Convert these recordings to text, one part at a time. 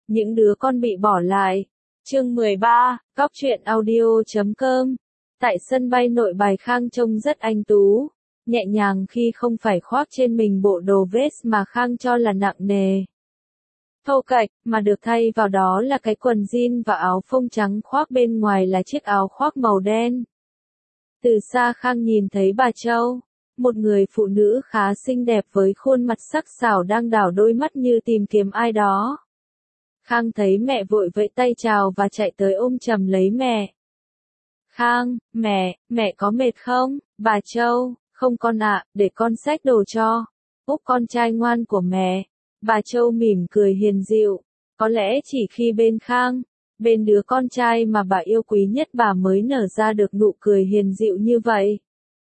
Những đứa con bị bỏ lại. Chương 13, Cóc truyện audio.com. Tại sân bay Nội Bài, Khang trông rất anh tú, nhẹ nhàng khi không phải khoác trên mình bộ đồ vest mà Khang cho là nặng nề, thô kệch, mà được thay vào đó là cái quần jean và áo phông trắng khoác bên ngoài là chiếc áo khoác màu đen. Từ xa Khang nhìn thấy bà Châu, một người phụ nữ khá xinh đẹp với khuôn mặt sắc sảo đang đảo đôi mắt như tìm kiếm ai đó. Khang thấy mẹ vội vẫy tay chào và chạy tới ôm chầm lấy mẹ. Khang, mẹ có mệt không? Bà Châu, không con ạ, để con xách đồ cho. Úc con trai ngoan của mẹ. Bà Châu mỉm cười hiền dịu. Có lẽ chỉ khi bên Khang, bên đứa con trai mà bà yêu quý nhất bà mới nở ra được nụ cười hiền dịu như vậy.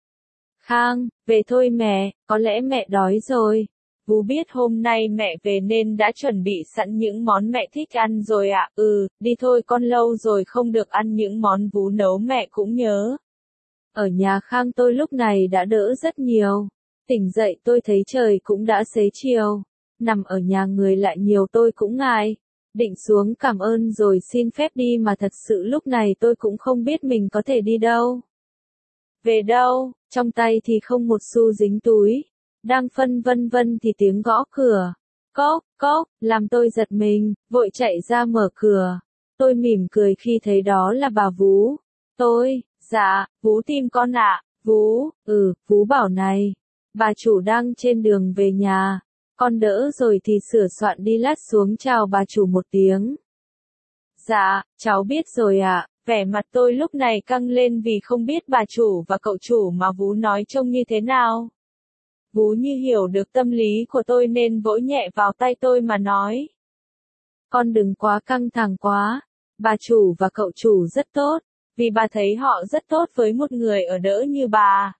Khang, về thôi mẹ, có lẽ mẹ đói rồi. Vú biết hôm nay mẹ về nên đã chuẩn bị sẵn những món mẹ thích ăn rồi ạ. Đi thôi con, lâu rồi không được ăn những món vú nấu mẹ cũng nhớ. Ở nhà Khang tôi lúc này đã đỡ rất nhiều. Tỉnh dậy tôi thấy trời cũng đã xế chiều. Nằm ở nhà người lại nhiều tôi cũng ngại. Định xuống cảm ơn rồi xin phép đi mà thật sự lúc này tôi cũng không biết mình có thể đi đâu. Về đâu, trong tay thì không một xu dính túi. Đang phân vân thì tiếng gõ cửa. Cốc, làm tôi giật mình, vội chạy ra mở cửa. Tôi mỉm cười khi thấy đó là bà Vú. Dạ, Vú tìm con ạ. Vú, Vú bảo này. Bà chủ đang trên đường về nhà. Con đỡ rồi thì sửa soạn đi lát xuống chào bà chủ một tiếng. Dạ, cháu biết rồi ạ. Vẻ mặt tôi lúc này căng lên vì không biết bà chủ và cậu chủ mà Vú nói trông như thế nào. Vú như hiểu được tâm lý của tôi nên vỗ nhẹ vào tay tôi mà nói. Con đừng quá căng thẳng quá. Bà chủ và cậu chủ rất tốt, vì bà thấy họ rất tốt với một người ở đỡ như bà.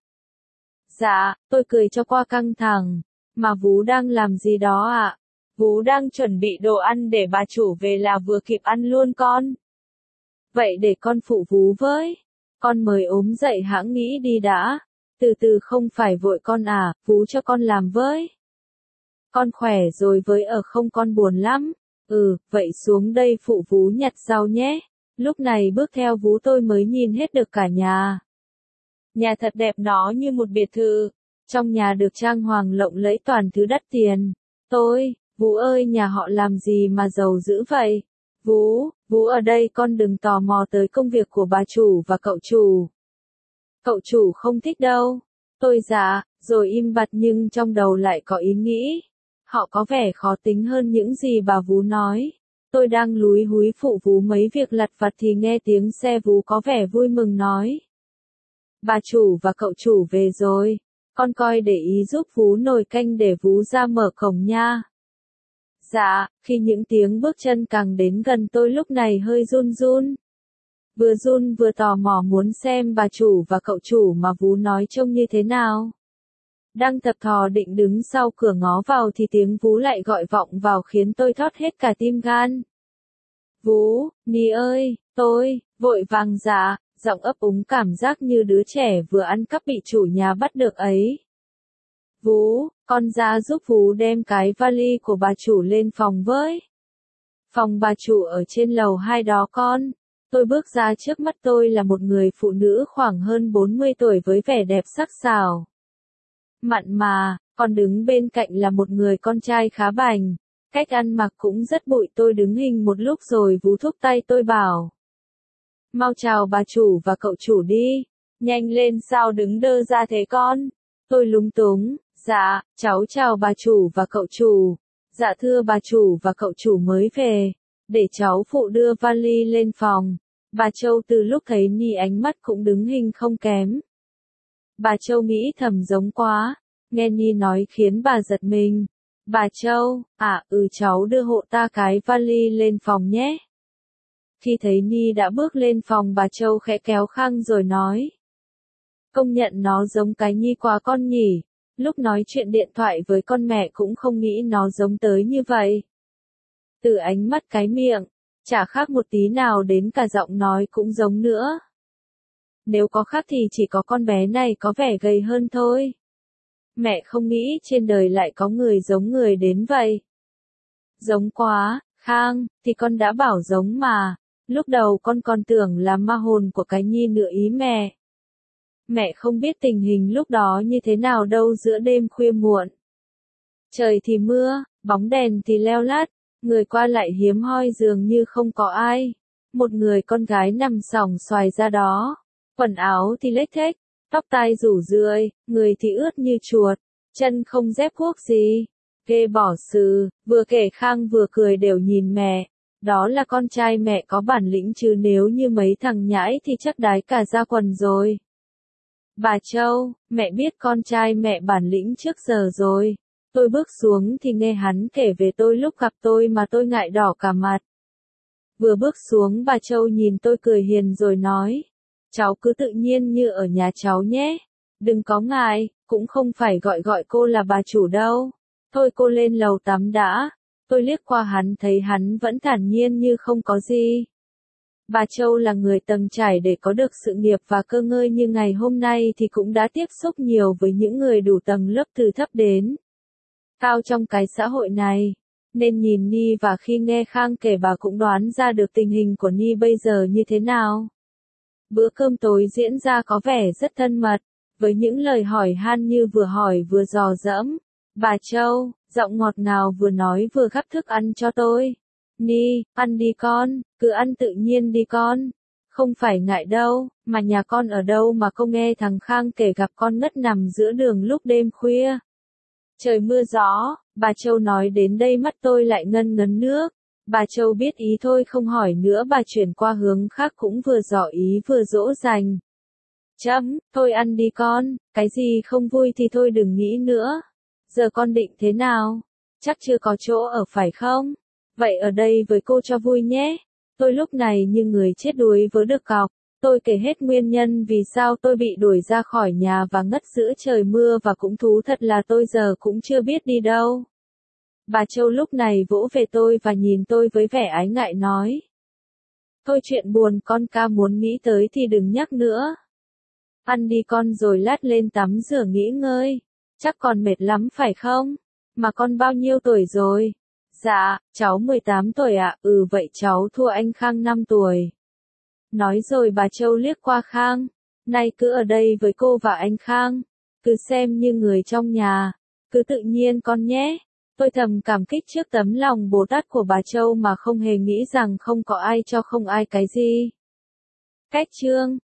Dạ, tôi cười cho qua căng thẳng. Mà Vú đang làm gì đó ạ? Vú đang chuẩn bị đồ ăn để bà chủ về là vừa kịp ăn luôn con. Vậy để con phụ Vú với. Con mới ốm dậy hãng nghĩ đi đã. Từ từ không phải vội con à, Vú cho con làm với. Con khỏe rồi với không con buồn lắm. Vậy xuống đây phụ Vú nhặt rau nhé. Lúc này bước theo Vú tôi mới nhìn hết được cả nhà. Nhà thật đẹp, nó như một biệt thự. Trong nhà được trang hoàng lộng lẫy toàn thứ đắt tiền. Vú ơi, nhà họ làm gì mà giàu dữ vậy? Vú ở đây con đừng tò mò tới công việc của bà chủ và cậu chủ. Cậu chủ không thích đâu. Dạ, rồi im bặt nhưng trong đầu lại có ý nghĩ. Họ có vẻ khó tính hơn những gì bà Vú nói. Tôi đang lúi húi phụ Vú mấy việc lặt vặt thì nghe tiếng xe Vú có vẻ vui mừng nói. Bà chủ và cậu chủ về rồi. Con coi để ý giúp Vú nồi canh để Vú ra mở cổng nha. Dạ, khi những tiếng bước chân càng đến gần tôi lúc này hơi run. Vừa run vừa tò mò muốn xem bà chủ và cậu chủ mà Vú nói trông như thế nào. Đang thập thò định đứng sau cửa ngó vào thì tiếng Vú lại gọi vọng vào khiến tôi thót hết cả tim gan. Vú, Ni ơi, tôi, vội vàng dạ, giọng ấp úng cảm giác như đứa trẻ vừa ăn cắp bị chủ nhà bắt được ấy. Vú, con ra giúp Vú đem cái vali của bà chủ lên phòng với. Phòng bà chủ ở trên lầu 2 đó con. Tôi bước ra, trước mắt tôi là một người phụ nữ khoảng hơn 40 tuổi với vẻ đẹp sắc sảo. Mặn mà, còn đứng bên cạnh là một người con trai khá bảnh. Cách ăn mặc cũng rất bụi. Tôi đứng hình một lúc rồi Vú thúc tay tôi bảo. Mau chào bà chủ và cậu chủ đi. Nhanh lên, sao đứng đơ ra thế con? Tôi lúng túng. Dạ, cháu chào bà chủ và cậu chủ. Dạ thưa bà chủ và cậu chủ mới về. Để cháu phụ đưa vali lên phòng. Bà Châu từ lúc thấy Ni ánh mắt cũng đứng hình không kém. Bà Châu nghĩ thầm giống quá. Nghe Ni nói khiến bà giật mình. Bà Châu, cháu đưa hộ ta cái vali lên phòng nhé. Khi thấy Ni đã bước lên phòng, bà Châu khẽ kéo Khang rồi nói. Công nhận nó giống cái Nhi quá con nhỉ. Lúc nói chuyện điện thoại với con mẹ cũng không nghĩ nó giống tới như vậy. Từ ánh mắt cái miệng, chả khác một tí nào đến cả giọng nói cũng giống nữa. Nếu có khác thì chỉ có con bé này có vẻ gầy hơn thôi. Mẹ không nghĩ trên đời lại có người giống người đến vậy. Giống quá, Khang, thì con đã bảo giống mà, lúc đầu con còn tưởng là ma hồn của cái nhi nữa ý mẹ. Mẹ không biết tình hình lúc đó như thế nào đâu giữa đêm khuya muộn. Trời thì mưa, bóng đèn thì leo lát, người qua lại hiếm hoi dường như không có ai. Một người con gái nằm xỏng xoài ra đó, quần áo thì lếch thếch, tóc tai rủ rượi, người thì ướt như chuột, chân không dép guốc gì. Ghê bỏ sừ, vừa kể Khang vừa cười đều nhìn mẹ. Đó là con trai mẹ có bản lĩnh chứ nếu như mấy thằng nhãi thì chắc đái cả ra quần rồi. Bà Châu, mẹ biết con trai mẹ bản lĩnh trước giờ rồi. Tôi bước xuống thì nghe hắn kể về tôi lúc gặp tôi mà tôi ngại đỏ cả mặt. Vừa bước xuống bà Châu nhìn tôi cười hiền rồi nói. Cháu cứ tự nhiên như ở nhà cháu nhé. Đừng có ngại, cũng không phải gọi cô là bà chủ đâu. Thôi cô lên lầu tắm đã. Tôi liếc qua hắn thấy hắn vẫn thản nhiên như không có gì. Bà Châu là người tầng trải để có được sự nghiệp và cơ ngơi như ngày hôm nay thì cũng đã tiếp xúc nhiều với những người đủ tầng lớp từ thấp đến cao trong cái xã hội này. Nên nhìn Ni và khi nghe Khang kể bà cũng đoán ra được tình hình của Ni bây giờ như thế nào. Bữa cơm tối diễn ra có vẻ rất thân mật, với những lời hỏi han như vừa hỏi vừa dò dẫm. Bà Châu, giọng ngọt ngào vừa nói vừa gắp thức ăn cho tôi. Ni, ăn đi con, cứ ăn tự nhiên đi con. Không phải ngại đâu, mà nhà con ở đâu mà không nghe thằng Khang kể gặp con ngất nằm giữa đường lúc đêm khuya. Trời mưa gió, bà Châu nói đến đây mắt tôi lại ngân ngấn nước. Bà Châu biết ý thôi không hỏi nữa bà chuyển qua hướng khác cũng vừa dò ý vừa dỗ dành. Thôi ăn đi con, cái gì không vui thì thôi đừng nghĩ nữa. Giờ con định thế nào? Chắc chưa có chỗ ở phải không? Vậy ở đây với cô cho vui nhé. Tôi lúc này như người chết đuối vớ được cọc. Tôi kể hết nguyên nhân vì sao tôi bị đuổi ra khỏi nhà và ngất giữa trời mưa và cũng thú thật là tôi giờ cũng chưa biết đi đâu. Bà Châu lúc này vỗ về tôi và nhìn tôi với vẻ ái ngại nói. Thôi chuyện buồn con ca muốn nghĩ tới thì đừng nhắc nữa. Ăn đi con rồi lát lên tắm rửa nghỉ ngơi. Chắc còn mệt lắm phải không? Mà con bao nhiêu tuổi rồi? Dạ, cháu 18 tuổi ạ. Vậy cháu thua anh Khang 5 tuổi. Nói rồi bà Châu liếc qua Khang. Nay cứ ở đây với cô và anh Khang. Cứ xem như người trong nhà. Cứ tự nhiên con nhé. Tôi thầm cảm kích trước tấm lòng Bồ Tát của bà Châu mà không hề nghĩ rằng không có ai cho không ai cái gì. Cách chương